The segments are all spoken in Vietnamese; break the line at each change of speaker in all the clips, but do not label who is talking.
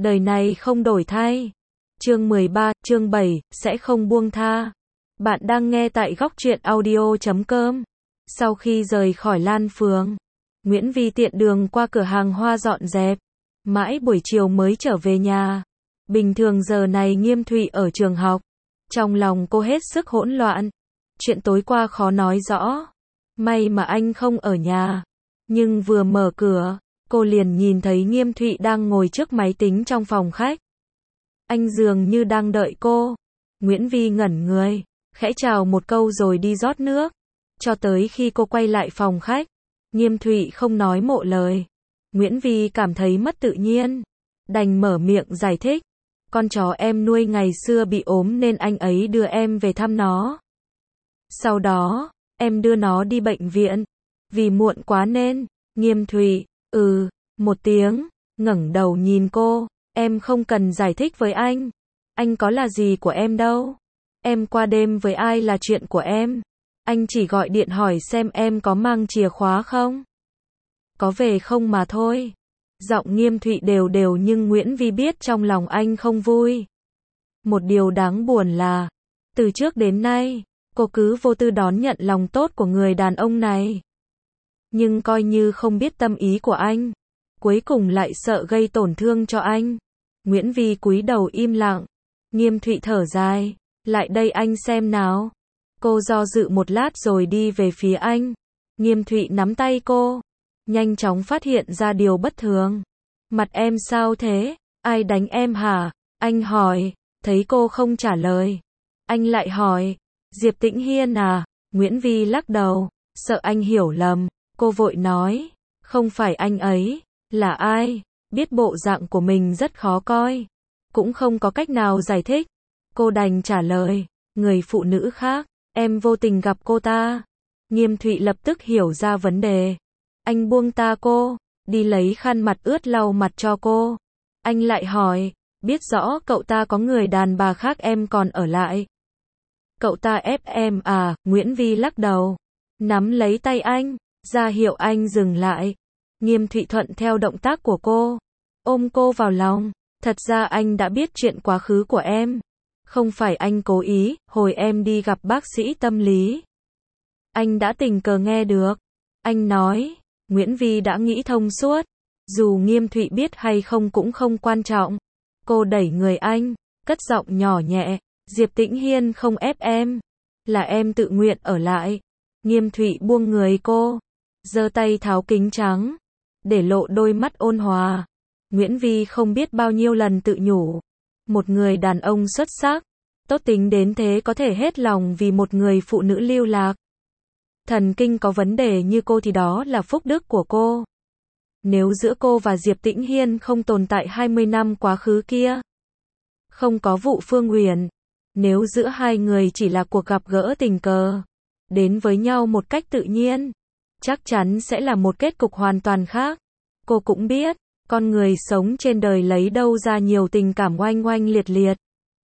đời này không đổi thay. Chương 13, chương 7, sẽ không buông tha. Bạn đang nghe tại góc truyện audio.com. Sau khi rời khỏi Lan Phường, Nguyễn Vi tiện đường qua cửa hàng hoa dọn dẹp. Mãi buổi chiều mới trở về nhà. Bình thường giờ này Nghiêm Thụy ở trường học. Trong lòng cô hết sức hỗn loạn. Chuyện tối qua khó nói rõ. May mà anh không ở nhà. Nhưng vừa mở cửa, cô liền nhìn thấy Nghiêm Thụy đang ngồi trước máy tính trong phòng khách. Anh dường như đang đợi cô. Nguyễn Vi ngẩn người, khẽ chào một câu rồi đi rót nước. Cho tới khi cô quay lại phòng khách, Nghiêm Thụy không nói một lời. Nguyễn Vi cảm thấy mất tự nhiên, đành mở miệng giải thích. Con chó em nuôi ngày xưa bị ốm nên anh ấy đưa em về thăm nó. Sau đó, em đưa nó đi bệnh viện. Vì muộn quá nên, Nghiêm Thụy, một tiếng, ngẩng đầu nhìn cô. Em không cần giải thích với anh có là gì của em đâu. Em qua đêm với ai là chuyện của em. Anh chỉ gọi điện hỏi xem em có mang chìa khóa không. Có về không mà thôi. Giọng Nghiêm Thụy đều đều nhưng Nguyễn Vi biết trong lòng anh không vui. Một điều đáng buồn là, từ trước đến nay, cô cứ vô tư đón nhận lòng tốt của người đàn ông này. Nhưng coi như không biết tâm ý của anh, cuối cùng lại sợ gây tổn thương cho anh. Nguyễn Vi cúi đầu im lặng. Nghiêm Thụy thở dài, lại đây anh xem nào. Cô do dự một lát rồi đi về phía anh. Nghiêm Thụy nắm tay cô, nhanh chóng phát hiện ra điều bất thường. Mặt em sao thế? Ai đánh em hả? Anh hỏi. Thấy cô không trả lời, anh lại hỏi, Diệp Tĩnh Hiên à? Nguyễn Vi lắc đầu, sợ anh hiểu lầm. Cô vội nói, không phải anh ấy. Là ai? Biết bộ dạng của mình rất khó coi, cũng không có cách nào giải thích. Cô đành trả lời, người phụ nữ khác, em vô tình gặp cô ta. Nghiêm Thụy lập tức hiểu ra vấn đề. Anh buông ta cô, đi lấy khăn mặt ướt lau mặt cho cô. Anh lại hỏi, biết rõ cậu ta có người đàn bà khác em còn ở lại. Cậu ta ép em à? Nguyễn Vi lắc đầu, nắm lấy tay anh, ra hiệu anh dừng lại. Nghiêm Thụy thuận theo động tác của cô, ôm cô vào lòng. Thật ra anh đã biết chuyện quá khứ của em. Không phải anh cố ý, hồi em đi gặp bác sĩ tâm lý, anh đã tình cờ nghe được. Anh nói, Nguyễn Vi đã nghĩ thông suốt. Dù Nghiêm Thụy biết hay không cũng không quan trọng. Cô đẩy người anh, cất giọng nhỏ nhẹ, Diệp Tĩnh Hiên không ép em, là em tự nguyện ở lại. Nghiêm Thụy buông người cô, giơ tay tháo kính trắng, để lộ đôi mắt ôn hòa. Nguyễn Vi không biết bao nhiêu lần tự nhủ, một người đàn ông xuất sắc, tốt tính đến thế có thể hết lòng vì một người phụ nữ lưu lạc. Thần kinh có vấn đề như cô thì đó là phúc đức của cô. Nếu giữa cô và Diệp Tĩnh Hiên không tồn tại 20 năm quá khứ kia, không có vụ Phương Huyền, nếu giữa hai người chỉ là cuộc gặp gỡ tình cờ, đến với nhau một cách tự nhiên, chắc chắn sẽ là một kết cục hoàn toàn khác. Cô cũng biết, con người sống trên đời lấy đâu ra nhiều tình cảm oanh oanh liệt liệt.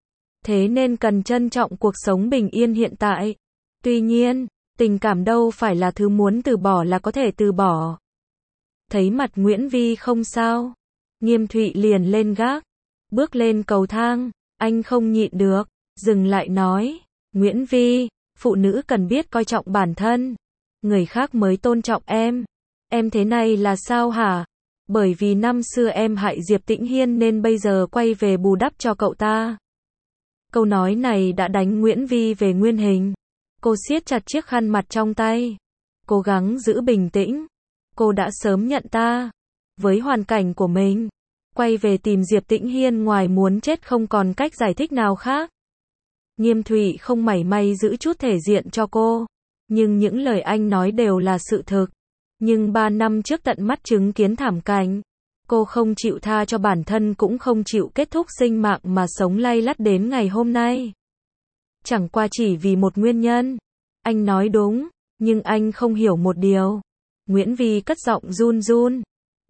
Thế nên cần trân trọng cuộc sống bình yên hiện tại. Tuy nhiên, tình cảm đâu phải là thứ muốn từ bỏ là có thể từ bỏ. Thấy mặt Nguyễn Vi không sao, Nghiêm Thụy liền lên gác, bước lên cầu thang. Anh không nhịn được, dừng lại nói, Nguyễn Vi, phụ nữ cần biết coi trọng bản thân, người khác mới tôn trọng em. Em thế này là sao hả? Bởi vì năm xưa em hại Diệp Tĩnh Hiên nên bây giờ quay về bù đắp cho cậu ta. Câu nói này đã đánh Nguyễn Vi về nguyên hình. Cô siết chặt chiếc khăn mặt trong tay, cố gắng giữ bình tĩnh. Cô đã sớm nhận ta, với hoàn cảnh của mình, quay về tìm Diệp Tĩnh Hiên ngoài muốn chết không còn cách giải thích nào khác. Nghiêm Thụy không mảy may giữ chút thể diện cho cô, nhưng những lời anh nói đều là sự thực. Nhưng 3 năm trước tận mắt chứng kiến thảm cảnh, cô không chịu tha cho bản thân cũng không chịu kết thúc sinh mạng mà sống lay lắt đến ngày hôm nay. Chẳng qua chỉ vì một nguyên nhân. Anh nói đúng, nhưng anh không hiểu một điều. Nguyễn Vi cất giọng run run.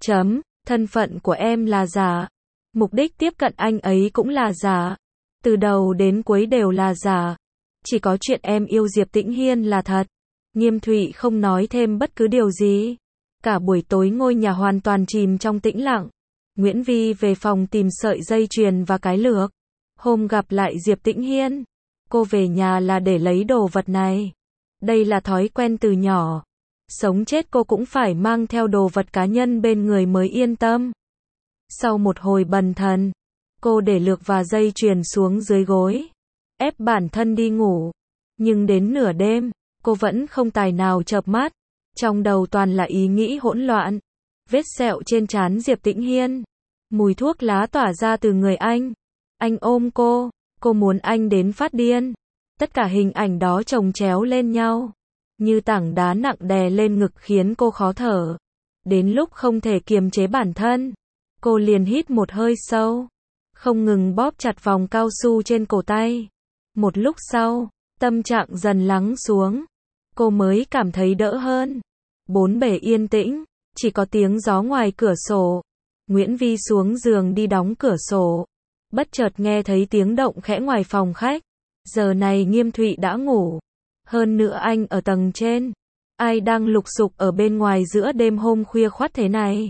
Thân phận của em là giả. Mục đích tiếp cận anh ấy cũng là giả. Từ đầu đến cuối đều là giả. Chỉ có chuyện em yêu Diệp Tĩnh Hiên là thật. Nghiêm Thụy không nói thêm bất cứ điều gì. Cả buổi tối ngôi nhà hoàn toàn chìm trong tĩnh lặng. Nguyễn Vi về phòng tìm sợi dây chuyền và cái lược. Hôm gặp lại Diệp Tĩnh Hiên, cô về nhà là để lấy đồ vật này. Đây là thói quen từ nhỏ. Sống chết cô cũng phải mang theo đồ vật cá nhân bên người mới yên tâm. Sau một hồi bần thần, cô để lược và dây chuyền xuống dưới gối, ép bản thân đi ngủ. Nhưng đến nửa đêm, cô vẫn không tài nào chợp mắt. Trong đầu toàn là ý nghĩ hỗn loạn. Vết sẹo trên trán Diệp Tĩnh Hiên. Mùi thuốc lá tỏa ra từ người anh. Anh ôm cô muốn anh đến phát điên. Tất cả hình ảnh đó chồng chéo lên nhau, như tảng đá nặng đè lên ngực khiến cô khó thở. Đến lúc không thể kiềm chế bản thân, cô liền hít một hơi sâu, không ngừng bóp chặt vòng cao su trên cổ tay. Một lúc sau, tâm trạng dần lắng xuống, cô mới cảm thấy đỡ hơn. Bốn bề yên tĩnh, chỉ có tiếng gió ngoài cửa sổ. Nguyễn Vi xuống giường đi đóng cửa sổ, bất chợt nghe thấy tiếng động khẽ ngoài phòng khách. Giờ này Nghiêm Thụy đã ngủ. Hơn nữa anh ở tầng trên. Ai đang lục sục ở bên ngoài giữa đêm hôm khuya khoắt thế này?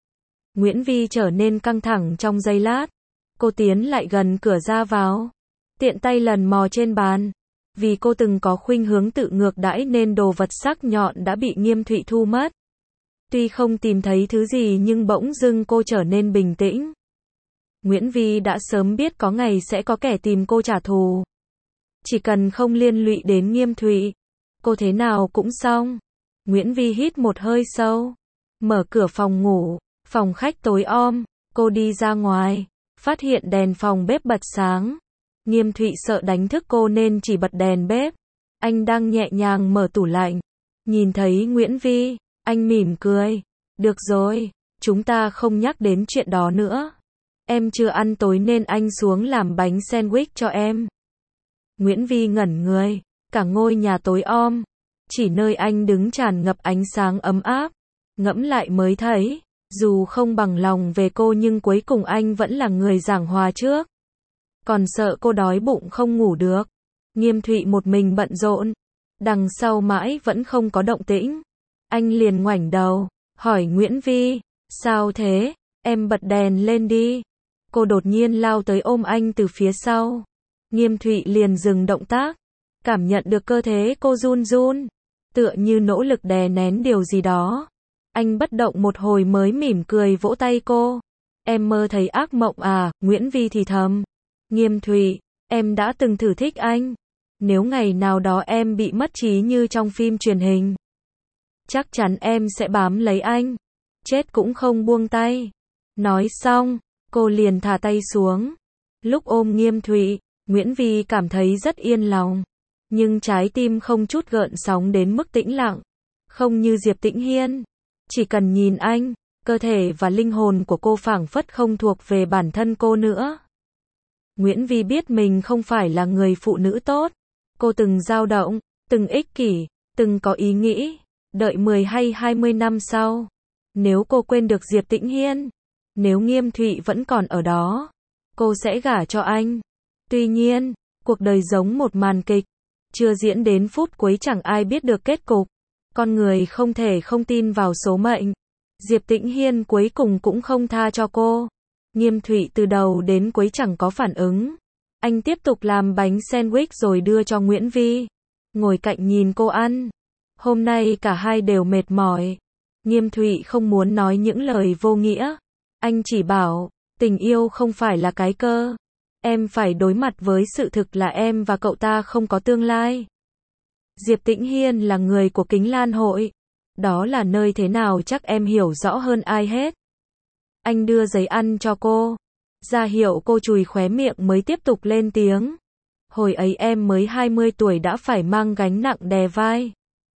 Nguyễn Vi trở nên căng thẳng trong giây lát. Cô tiến lại gần cửa ra vào, tiện tay lần mò trên bàn. Vì cô từng có khuynh hướng tự ngược đãi nên đồ vật sắc nhọn đã bị Nghiêm Thụy thu mất. Tuy không tìm thấy thứ gì nhưng bỗng dưng cô trở nên bình tĩnh. Nguyễn Vi đã sớm biết có ngày sẽ có kẻ tìm cô trả thù. Chỉ cần không liên lụy đến Nghiêm Thụy, cô thế nào cũng xong. Nguyễn Vi hít một hơi sâu, mở cửa phòng ngủ. Phòng khách tối om, cô đi ra ngoài, phát hiện đèn phòng bếp bật sáng. Nghiêm Thụy sợ đánh thức cô nên chỉ bật đèn bếp. Anh đang nhẹ nhàng mở tủ lạnh. Nhìn thấy Nguyễn Vi, anh mỉm cười. Được rồi, chúng ta không nhắc đến chuyện đó nữa. Em chưa ăn tối nên anh xuống làm bánh sandwich cho em. Nguyễn Vi ngẩn người, cả ngôi nhà tối om, chỉ nơi anh đứng tràn ngập ánh sáng ấm áp. Ngẫm lại mới thấy, dù không bằng lòng về cô nhưng cuối cùng anh vẫn là người giảng hòa trước. Còn sợ cô đói bụng không ngủ được. Nghiêm Thụy một mình bận rộn, đằng sau mãi vẫn không có động tĩnh. Anh liền ngoảnh đầu, hỏi Nguyễn Vi, sao thế, em bật đèn lên đi. Cô đột nhiên lao tới ôm anh từ phía sau. Nghiêm Thụy liền dừng động tác, cảm nhận được cơ thể cô run run, tựa như nỗ lực đè nén điều gì đó. Anh bất động một hồi mới mỉm cười vỗ tay cô. Em mơ thấy ác mộng à? Nguyễn Vi thì thầm. Nghiêm Thụy, em đã từng thử thích anh. Nếu ngày nào đó em bị mất trí như trong phim truyền hình, chắc chắn em sẽ bám lấy anh, chết cũng không buông tay. Nói xong, cô liền thả tay xuống. Lúc ôm Nghiêm Thụy, Nguyễn Vi cảm thấy rất yên lòng, nhưng trái tim không chút gợn sóng đến mức tĩnh lặng. Không như Diệp Tĩnh Hiên, chỉ cần nhìn anh, cơ thể và linh hồn của cô phảng phất không thuộc về bản thân cô nữa. Nguyễn Vi biết mình không phải là người phụ nữ tốt. Cô từng dao động, từng ích kỷ, từng có ý nghĩ. Đợi 10 hay 20 năm sau, nếu cô quên được Diệp Tĩnh Hiên, nếu Nghiêm Thụy vẫn còn ở đó, cô sẽ gả cho anh. Tuy nhiên, cuộc đời giống một màn kịch, chưa diễn đến phút cuối chẳng ai biết được kết cục. Con người không thể không tin vào số mệnh. Diệp Tĩnh Hiên cuối cùng cũng không tha cho cô. Nghiêm Thụy từ đầu đến cuối chẳng có phản ứng. Anh tiếp tục làm bánh sandwich rồi đưa cho Nguyễn Vi, ngồi cạnh nhìn cô ăn. Hôm nay cả hai đều mệt mỏi. Nghiêm Thụy không muốn nói những lời vô nghĩa. Anh chỉ bảo, tình yêu không phải là cái cơ. Em phải đối mặt với sự thực là em và cậu ta không có tương lai. Diệp Tĩnh Hiên là người của Kính Lan hội. Đó là nơi thế nào chắc em hiểu rõ hơn ai hết. Anh đưa giấy ăn cho cô, ra hiệu cô chùi khóe miệng mới tiếp tục lên tiếng. Hồi ấy em mới 20 tuổi đã phải mang gánh nặng đè vai.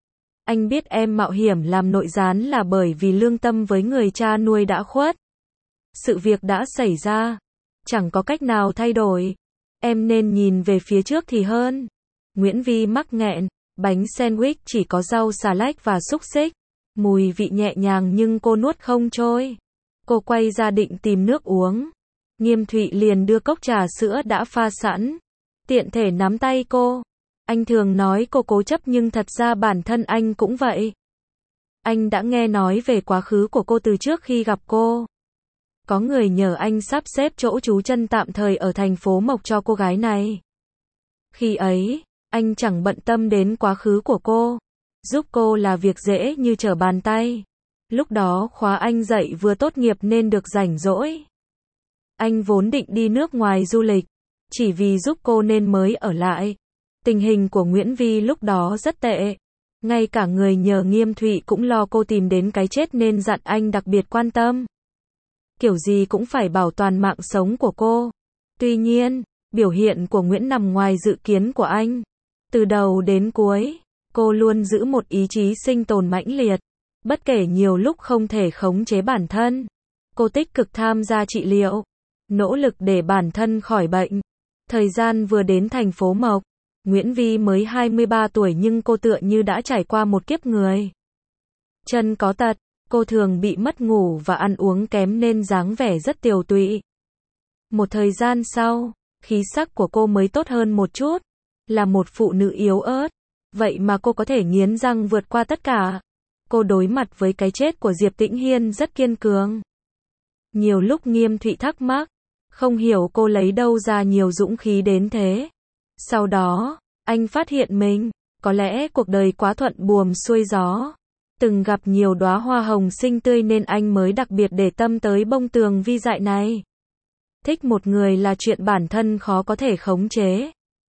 Anh biết em mạo hiểm làm nội gián là bởi vì lương tâm với người cha nuôi đã khuất. Sự việc đã xảy ra, chẳng có cách nào thay đổi. Em nên nhìn về phía trước thì hơn. Nguyễn Vi mắc nghẹn, bánh sandwich chỉ có rau xà lách và xúc xích. Mùi vị nhẹ nhàng nhưng cô nuốt không trôi. Cô quay ra định tìm nước uống. Nghiêm Thụy liền đưa cốc trà sữa đã pha sẵn, tiện thể nắm tay cô. Anh thường nói cô cố chấp nhưng thật ra bản thân anh cũng vậy. Anh đã nghe nói về quá khứ của cô từ trước khi gặp cô. có người nhờ anh sắp xếp chỗ trú chân tạm thời ở thành phố Mộc cho cô gái này. Khi ấy, anh chẳng bận tâm đến quá khứ của cô. Giúp cô là việc dễ như trở bàn tay. Lúc đó khóa anh dạy vừa tốt nghiệp nên được rảnh rỗi. Anh vốn định đi nước ngoài du lịch, chỉ vì giúp cô nên mới ở lại. Tình hình của Nguyễn Vi lúc đó rất tệ. Ngay cả người nhờ Nghiêm Thụy cũng lo cô tìm đến cái chết nên dặn anh đặc biệt quan tâm. Kiểu gì cũng phải bảo toàn mạng sống của cô. Tuy nhiên, biểu hiện của Nguyễn nằm ngoài dự kiến của anh. Từ đầu đến cuối, cô luôn giữ một ý chí sinh tồn mãnh liệt. Bất kể nhiều lúc không thể khống chế bản thân, cô tích cực tham gia trị liệu, nỗ lực để bản thân khỏi bệnh. Thời gian vừa đến thành phố Mộc, Nguyễn Vi mới 23 tuổi nhưng cô tựa như đã trải qua một kiếp người. Chân có tật, cô thường bị mất ngủ và ăn uống kém nên dáng vẻ rất tiều tụy. Một thời gian sau, khí sắc của cô mới tốt hơn một chút. Là một phụ nữ yếu ớt, vậy mà cô có thể nghiến răng vượt qua tất cả. Cô đối mặt với cái chết của Diệp Tĩnh Hiên rất kiên cường. Nhiều lúc Nghiêm Thụy thắc mắc, không hiểu cô lấy đâu ra nhiều dũng khí đến thế. Sau đó, anh phát hiện mình, có lẽ cuộc đời quá thuận buồm xuôi gió. Từng gặp nhiều đóa hoa hồng xinh tươi nên anh mới đặc biệt để tâm tới bông tường vi dại này. Thích một người là chuyện bản thân khó có thể khống chế.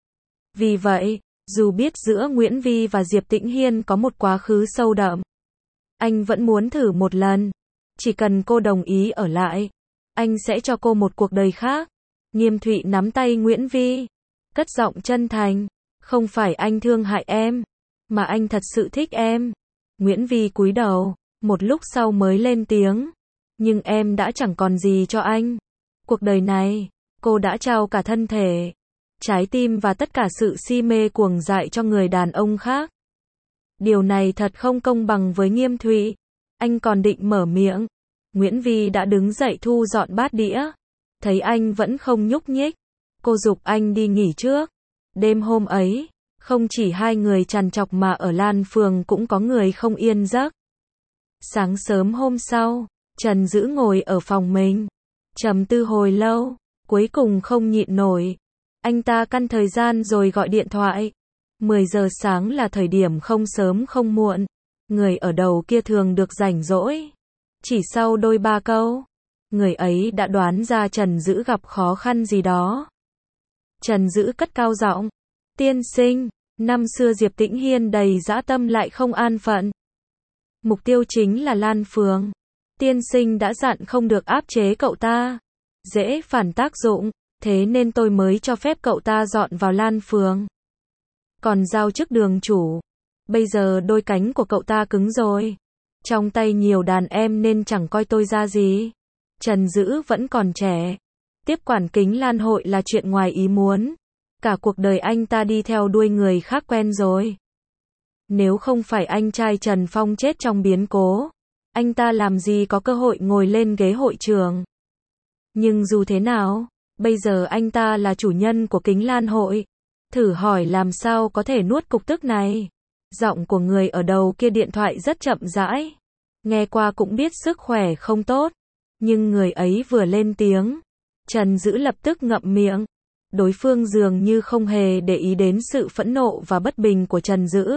Vì vậy, dù biết giữa Nguyễn Vi và Diệp Tĩnh Hiên có một quá khứ sâu đậm, anh vẫn muốn thử một lần. Chỉ cần cô đồng ý ở lại, anh sẽ cho cô một cuộc đời khác. Nghiêm Thụy nắm tay Nguyễn Vi, cất giọng chân thành, không phải anh thương hại em, mà anh thật sự thích em. Nguyễn Vi cúi đầu, một lúc sau mới lên tiếng, nhưng em đã chẳng còn gì cho anh. Cuộc đời này, cô đã trao cả thân thể, trái tim và tất cả sự si mê cuồng dại cho người đàn ông khác. Điều này thật không công bằng với Nghiêm Thụy. Anh còn định mở miệng. Nguyễn Vi đã đứng dậy thu dọn bát đĩa. Thấy anh vẫn không nhúc nhích, cô giục anh đi nghỉ trước. Đêm hôm ấy, không chỉ hai người trằn trọc mà ở Lan Phường cũng có người không yên giấc. Sáng sớm hôm sau, Trần Dữ ngồi ở phòng mình, trầm tư hồi lâu, cuối cùng không nhịn nổi. Anh ta căn thời gian rồi gọi điện thoại. 10 giờ sáng là thời điểm không sớm không muộn. Người ở đầu kia thường được rảnh rỗi. Chỉ sau đôi ba câu, người ấy đã đoán ra Trần Dữ gặp khó khăn gì đó. Trần Dữ cất cao giọng, tiên sinh, năm xưa Diệp Tĩnh Hiên đầy dã tâm lại không an phận. Mục tiêu chính là Lan Phường. Tiên sinh đã dặn không được áp chế cậu ta. Dễ phản tác dụng, thế nên tôi mới cho phép cậu ta dọn vào Lan Phường. Còn giao chức đường chủ, bây giờ đôi cánh của cậu ta cứng rồi. Trong tay nhiều đàn em nên chẳng coi tôi ra gì. Trần Dữ vẫn còn trẻ. Tiếp quản Kính Lan hội là chuyện ngoài ý muốn. Cả cuộc đời anh ta đi theo đuôi người khác quen rồi. Nếu không phải anh trai Trần Phong chết trong biến cố, anh ta làm gì có cơ hội ngồi lên ghế hội trưởng. Nhưng dù thế nào, bây giờ anh ta là chủ nhân của Kính Lan hội. Thử hỏi làm sao có thể nuốt cục tức này. Giọng của người ở đầu kia điện thoại rất chậm rãi. Nghe qua cũng biết sức khỏe không tốt. Nhưng người ấy vừa lên tiếng, Trần Dữ lập tức ngậm miệng. Đối phương dường như không hề để ý đến sự phẫn nộ và bất bình của Trần Dữ.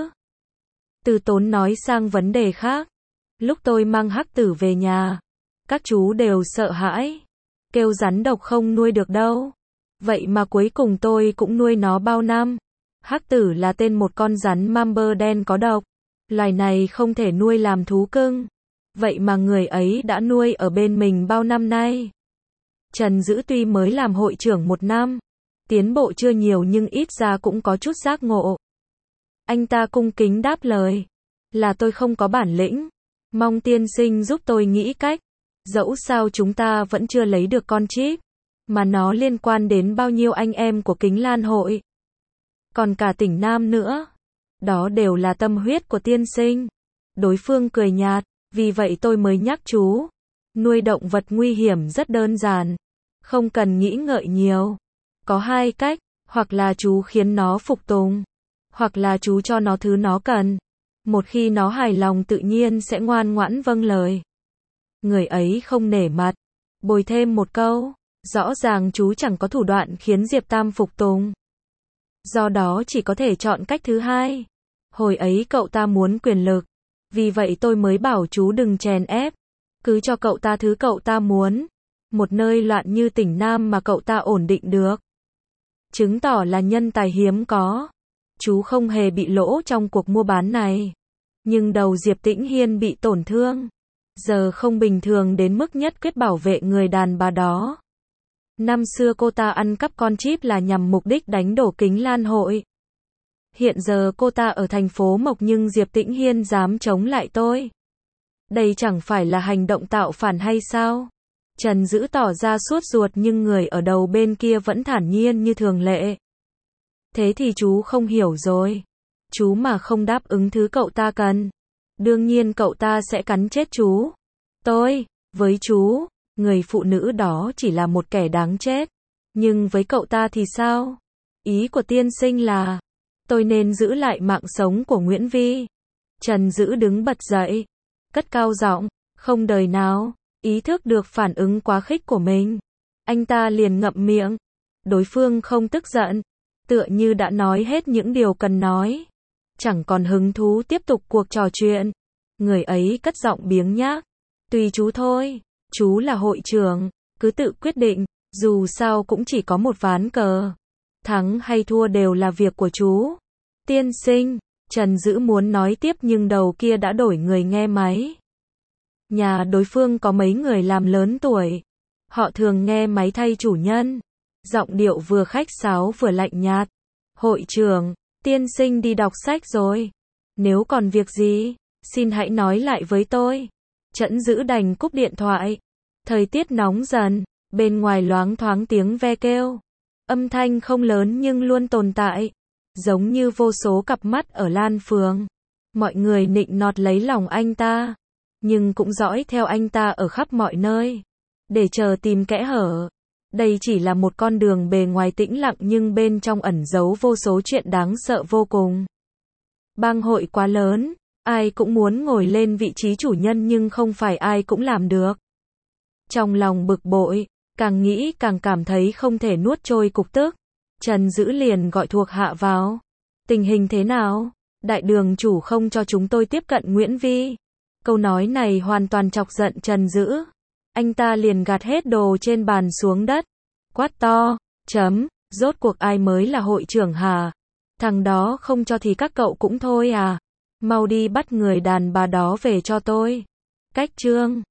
Từ Tốn nói sang vấn đề khác. Lúc tôi mang Hắc Tử về nhà, các chú đều sợ hãi. Kêu rắn độc không nuôi được đâu. Vậy mà cuối cùng tôi cũng nuôi nó bao năm. Hắc Tử là tên một con rắn mamba đen có độc. Loài này không thể nuôi làm thú cưng. Vậy mà người ấy đã nuôi ở bên mình bao năm nay. Trần Dữ tuy mới làm hội trưởng 1 năm, tiến bộ chưa nhiều nhưng ít ra cũng có chút giác ngộ. Anh ta cung kính đáp lời, là tôi không có bản lĩnh, mong tiên sinh giúp tôi nghĩ cách. Dẫu sao chúng ta vẫn chưa lấy được con chip, mà nó liên quan đến bao nhiêu anh em của Kính Lan hội, còn cả tỉnh Nam nữa. Đó đều là tâm huyết của tiên sinh. Đối phương cười nhạt, vì vậy tôi mới nhắc chú. Nuôi động vật nguy hiểm rất đơn giản, không cần nghĩ ngợi nhiều. Có 2 cách, hoặc là chú khiến nó phục tùng, hoặc là chú cho nó thứ nó cần. Một khi nó hài lòng tự nhiên sẽ ngoan ngoãn vâng lời. Người ấy không nể mặt, Bồi thêm một câu, rõ ràng chú chẳng có thủ đoạn khiến Diệp Tam phục tùng. Do đó chỉ có thể chọn cách thứ hai. Hồi ấy cậu ta muốn quyền lực, vì vậy tôi mới bảo chú đừng chèn ép, cứ cho cậu ta thứ cậu ta muốn. Một nơi loạn như tỉnh Nam mà cậu ta ổn định được, chứng tỏ là nhân tài hiếm có. Chú không hề bị lỗ trong cuộc mua bán này. Nhưng đầu Diệp Tĩnh Hiên bị tổn thương. Giờ không bình thường đến mức nhất quyết bảo vệ người đàn bà đó. Năm xưa cô ta ăn cắp con chip là nhằm mục đích đánh đổ Kính Lan hội. Hiện giờ cô ta ở thành phố Mộc nhưng Diệp Tĩnh Hiên dám chống lại tôi. Đây chẳng phải là hành động tạo phản hay sao? Trần Dữ tỏ ra sốt ruột nhưng người ở đầu bên kia vẫn thản nhiên như thường lệ. Thế thì chú không hiểu rồi. Chú mà không đáp ứng thứ cậu ta cần, đương nhiên cậu ta sẽ cắn chết chú. Với chú, người phụ nữ đó chỉ là một kẻ đáng chết. Nhưng với cậu ta thì sao? Ý của tiên sinh là, tôi nên giữ lại mạng sống của Nguyễn Vi. Trần Dữ đứng bật dậy, cất cao giọng, không đời nào. Ý thức được phản ứng quá khích của mình, anh ta liền ngậm miệng. Đối phương không tức giận, tựa như đã nói hết những điều cần nói, chẳng còn hứng thú tiếp tục cuộc trò chuyện. Người ấy cất giọng biếng nhác, tùy chú thôi, chú là hội trưởng, cứ tự quyết định, dù sao cũng chỉ có một ván cờ, thắng hay thua đều là việc của chú. Tiên sinh, Trần Dữ muốn nói tiếp nhưng đầu kia đã đổi người nghe máy. Nhà đối phương có mấy người làm lớn tuổi, họ thường nghe máy thay chủ nhân. Giọng điệu vừa khách sáo vừa lạnh nhạt. Hội trưởng, tiên sinh đi đọc sách rồi. Nếu còn việc gì, xin hãy nói lại với tôi. Trần Dữ đành cúp điện thoại. Thời tiết nóng dần, bên ngoài loáng thoáng tiếng ve kêu. Âm thanh không lớn nhưng luôn tồn tại, giống như vô số cặp mắt ở Lan Phường. Mọi người nịnh nọt lấy lòng anh ta, nhưng cũng dõi theo anh ta ở khắp mọi nơi, để chờ tìm kẽ hở. Đây chỉ là một con đường bề ngoài tĩnh lặng nhưng bên trong ẩn giấu vô số chuyện đáng sợ vô cùng. Bang hội quá lớn, ai cũng muốn ngồi lên vị trí chủ nhân nhưng không phải ai cũng làm được. Trong lòng bực bội, càng nghĩ càng cảm thấy không thể nuốt trôi cục tức. Trần Dữ liền gọi thuộc hạ vào. Tình hình thế nào? Đại đường chủ không cho chúng tôi tiếp cận Nguyễn Vi. Câu nói này hoàn toàn chọc giận Trần Dữ. Anh ta liền gạt hết đồ trên bàn xuống đất, quát to, rốt cuộc ai mới là hội trưởng hả? Thằng đó không cho thì các cậu cũng thôi à? Mau đi bắt người đàn bà đó về cho tôi. Cách chương